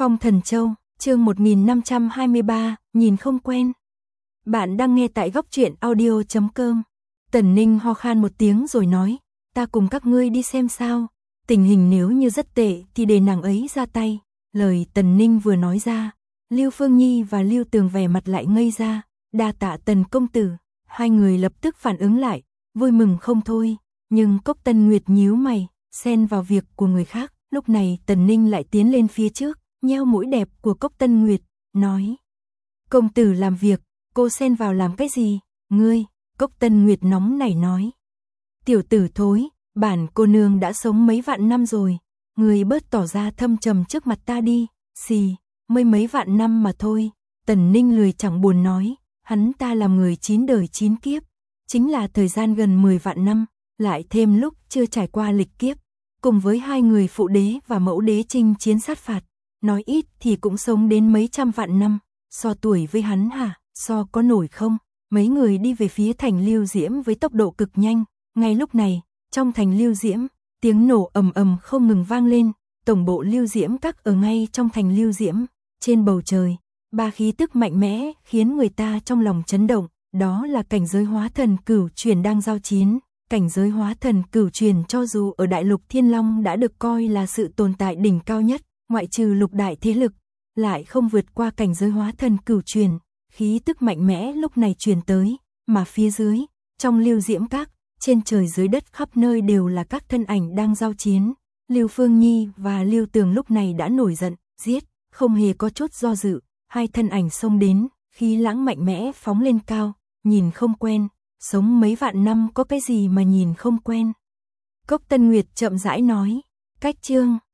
Phong Thần Châu, chương 1523, nhìn không quen. Bạn đang nghe tại góc truyện audio.com. Tần Ninh ho khan một tiếng rồi nói, ta cùng các ngươi đi xem sao, tình hình nếu như rất tệ thì để nàng ấy ra tay. Lời Tần Ninh vừa nói ra, Lưu Phương Nhi và Lưu Tường vẻ mặt lại ngây ra, đa tạ Tần công tử. Hai người lập tức phản ứng lại, vui mừng không thôi, nhưng Cốc Tân Nguyệt nhíu mày, xen vào việc của người khác. Lúc này Tần Ninh lại tiến lên phía trước, nheo mũi đẹp của Cốc Tân Nguyệt, nói: công tử làm việc, cô xen vào làm cái gì? Ngươi? Cốc Tân Nguyệt nóng nảy nói: tiểu tử thối, bản cô nương đã sống mấy vạn năm rồi, ngươi bớt tỏ ra thâm trầm trước mặt ta đi. Xì, mới mấy vạn năm mà thôi. Tần Ninh lười chẳng buồn nói, hắn ta làm người 9 đời 9 kiếp, chính là thời gian gần 10 vạn năm, lại thêm lúc chưa trải qua lịch kiếp, cùng với hai người phụ đế và mẫu đế chinh chiến sát phạt, nói ít thì cũng sống đến mấy trăm vạn năm. So tuổi với hắn hả, so có nổi không? Mấy người đi về phía thành Lưu Diễm với tốc độ cực nhanh. Ngay lúc này, trong thành Lưu Diễm, tiếng nổ ầm ầm không ngừng vang lên. Tổng bộ Lưu Diễm các ở ngay trong thành Lưu Diễm. Trên bầu trời, ba khí tức mạnh mẽ khiến người ta trong lòng chấn động. Đó là cảnh giới hóa thần cửu truyền đang giao chiến. Cảnh giới hóa thần cửu truyền cho dù ở đại lục Thiên Long đã được coi là sự tồn tại đỉnh cao nhất, ngoại trừ lục đại thế lực, lại không vượt qua cảnh giới hóa thần cửu truyền. Khí tức mạnh mẽ lúc này truyền tới, mà phía dưới, trong Lưu Diễm các, trên trời dưới đất khắp nơi đều là các thân ảnh đang giao chiến. Lưu Phương Nhi và Lưu Tường lúc này đã nổi giận, giết, không hề có chút do dự, hai thân ảnh xông đến, khí lãng mạnh mẽ phóng lên cao, nhìn không quen, sống mấy vạn năm có cái gì mà nhìn không quen. Cốc Tân Nguyệt chậm rãi nói, cách chương